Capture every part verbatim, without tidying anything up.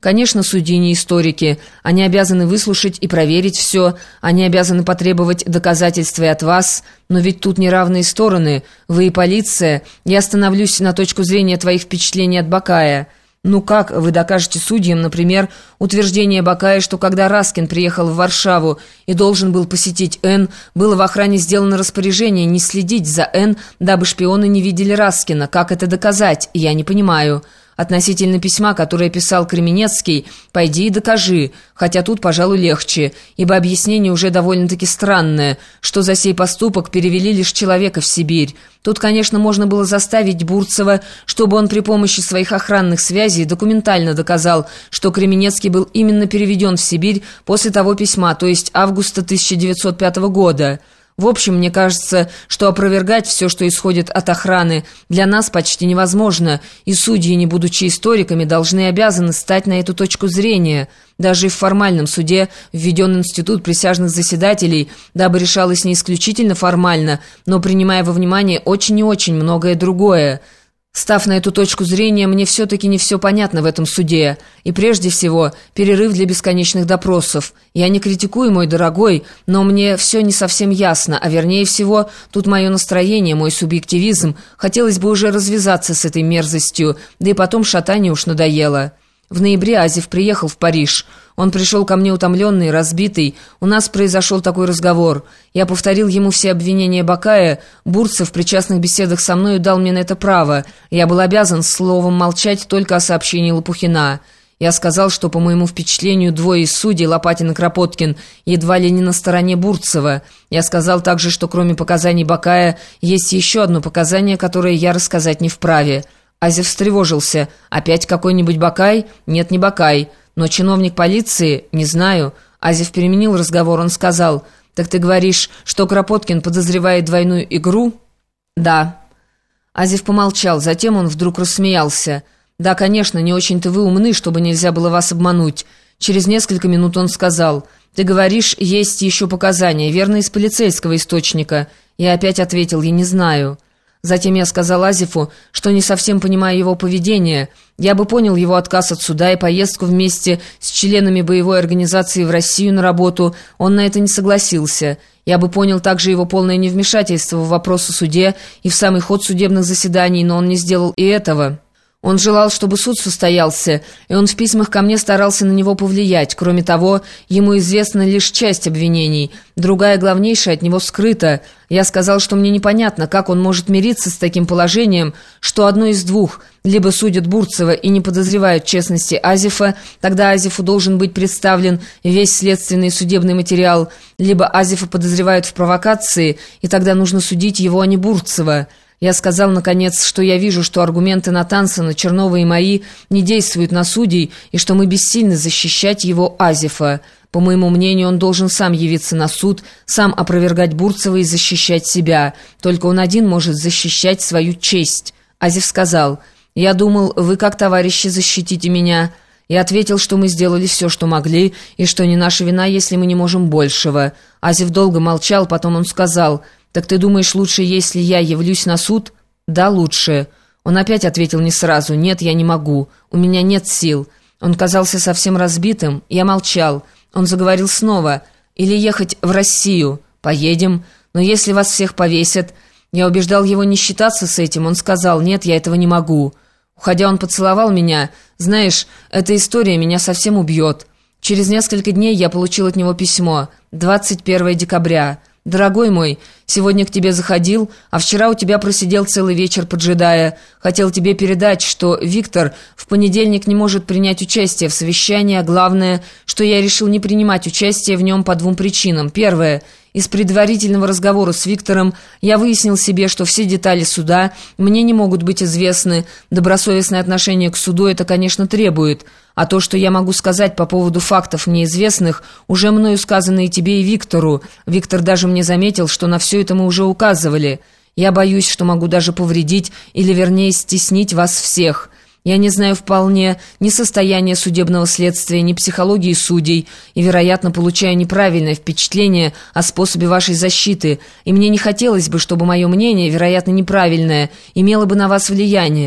Конечно, судьи не историки. Они обязаны выслушать и проверить все. Они обязаны потребовать доказательства и от вас. Но ведь тут неравные стороны. Вы и полиция. Я остановлюсь на точку зрения твоих впечатлений от Бакая. Ну как вы докажете судьям, например, утверждение Бакая, что когда Раскин приехал в Варшаву и должен был посетить Н, было в охране сделано распоряжение не следить за Н, дабы шпионы не видели Раскина? Как это доказать? Я не понимаю. Относительно письма, которое писал Кременецкий, пойди и докажи, хотя тут, пожалуй, легче, ибо объяснение уже довольно-таки странное, что за сей поступок перевели лишь человека в Сибирь. Тут, конечно, можно было заставить Бурцева, чтобы он при помощи своих охранных связей документально доказал, что Кременецкий был именно переведен в Сибирь после того письма, то есть августа тысяча девятьсот пятого года. В общем, мне кажется, что опровергать все, что исходит от охраны, для нас почти невозможно, и судьи, не будучи историками, должны и обязаны стать на эту точку зрения. Даже и в формальном суде введен институт присяжных заседателей, дабы решалось не исключительно формально, но принимая во внимание очень и очень многое другое. Став на эту точку зрения, мне все-таки не все понятно в этом суде. И прежде всего, перерыв для бесконечных допросов. Я не критикую, мой дорогой, но мне все не совсем ясно, а вернее всего, тут мое настроение, мой субъективизм. Хотелось бы уже развязаться с этой мерзостью, да и потом шатание уж надоело. В ноябре Азев приехал в Париж. Он пришел ко мне утомленный, разбитый. У нас произошел такой разговор. Я повторил ему все обвинения Бакая. Бурцев в причастных беседах со мной дал мне на это право. Я был обязан словом молчать только о сообщении Лопухина. Я сказал, что, по моему впечатлению, двое из судей, Лопатин и Кропоткин, едва ли не на стороне Бурцева. Я сказал также, что кроме показаний Бакая есть еще одно показание, которое я рассказать не вправе. Азев встревожился. «Опять какой-нибудь Бакай?» «Нет, не Бакай. Но чиновник полиции? Не знаю». Азев переменил разговор. Он сказал: «Так ты говоришь, что Кропоткин подозревает двойную игру?» «Да». Азев помолчал. Затем он вдруг рассмеялся. «Да, конечно, не очень-то вы умны, чтобы нельзя было вас обмануть». Через несколько минут он сказал: «Ты говоришь, есть еще показания, верно, из полицейского источника?» Я опять ответил: «Я не знаю». Затем я сказал Азефу, что не совсем понимаю его поведение. Я бы понял его отказ от суда и поездку вместе с членами боевой организации в Россию на работу. Он на это не согласился. Я бы понял также его полное невмешательство в вопрос о суде и в самый ход судебных заседаний, но он не сделал и этого. Он желал, чтобы суд состоялся, и он в письмах ко мне старался на него повлиять. Кроме того, ему известна лишь часть обвинений, другая, главнейшая, от него скрыта. Я сказал, что мне непонятно, как он может мириться с таким положением, что одно из двух: либо судят Бурцева и не подозревают честности Азефа, тогда Азефу должен быть представлен весь следственный и судебный материал, либо Азефа подозревают в провокации, и тогда нужно судить его, а не Бурцева. Я сказал, наконец, что я вижу, что аргументы Натансена, Чернова и мои не действуют на судей, и что мы бессильны защищать его, Азефа. По моему мнению, он должен сам явиться на суд, сам опровергать Бурцева и защищать себя. Только он один может защищать свою честь. Азеф сказал: «Я думал, вы как товарищи защитите меня». Я ответил, что мы сделали все, что могли, и что не наша вина, если мы не можем большего. Азеф долго молчал, потом он сказал: «Так ты думаешь, лучше, если я явлюсь на суд?» «Да, лучше». Он опять ответил не сразу: «Нет, я не могу. У меня нет сил». Он казался совсем разбитым. Я молчал. Он заговорил снова: «Или ехать в Россию?» «Поедем. Но если вас всех повесят...» Я убеждал его не считаться с этим. Он сказал: «Нет, я этого не могу». Уходя, он поцеловал меня. «Знаешь, эта история меня совсем убьет». Через несколько дней я получил от него письмо. двадцать первого декабря. «Дорогой мой, сегодня к тебе заходил, а вчера у тебя просидел целый вечер, поджидая. Хотел тебе передать, что Виктор в понедельник не может принять участие в совещании, а главное, что я решил не принимать участие в нем по двум причинам. Первое. Из предварительного разговора с Виктором я выяснил себе, что все детали суда мне не могут быть известны. Добросовестное отношение к суду это, конечно, требует. А то, что я могу сказать по поводу фактов неизвестных, уже мною сказано и тебе, и Виктору. Виктор даже мне заметил, что на все это мы уже указывали. Я боюсь, что могу даже повредить, или вернее стеснить вас всех». Я не знаю вполне ни состояния судебного следствия, ни психологии судей, и, вероятно, получаю неправильное впечатление о способе вашей защиты, и мне не хотелось бы, чтобы мое мнение, вероятно, неправильное, имело бы на вас влияние.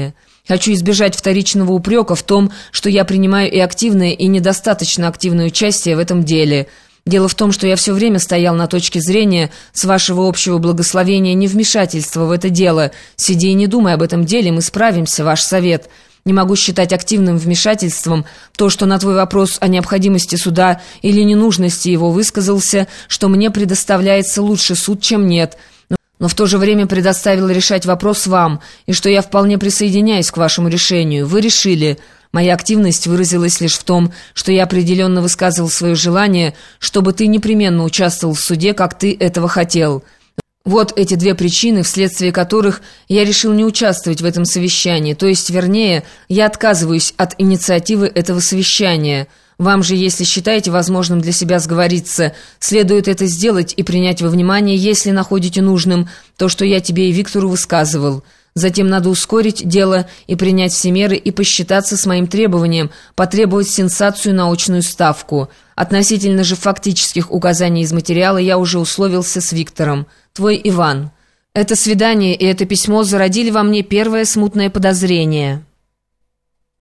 Хочу избежать вторичного упрека в том, что я принимаю и активное, и недостаточно активное участие в этом деле. Дело в том, что я все время стоял на точке зрения, с вашего общего благословения, невмешательства в это дело. Сиди и не думай об этом деле, мы справимся, ваш совет. Не могу считать активным вмешательством то, что на твой вопрос о необходимости суда или ненужности его высказался, что мне предоставляется лучше суд, чем нет, но в то же время предоставил решать вопрос вам, и что я вполне присоединяюсь к вашему решению. Вы решили. Моя активность выразилась лишь в том, что я определенно высказывал свое желание, чтобы ты непременно участвовал в суде, как ты этого хотел. Вот эти две причины, вследствие которых я решил не участвовать в этом совещании, то есть, вернее, я отказываюсь от инициативы этого совещания. Вам же, если считаете возможным для себя сговориться, следует это сделать и принять во внимание, если находите нужным, то, что я тебе и Виктору высказывал. Затем надо ускорить дело и принять все меры и посчитаться с моим требованием, потребовать сенсацию на очную ставку. Относительно же фактических указаний из материала я уже условился с Виктором. Твой Иван. Это свидание и это письмо зародили во мне первое смутное подозрение».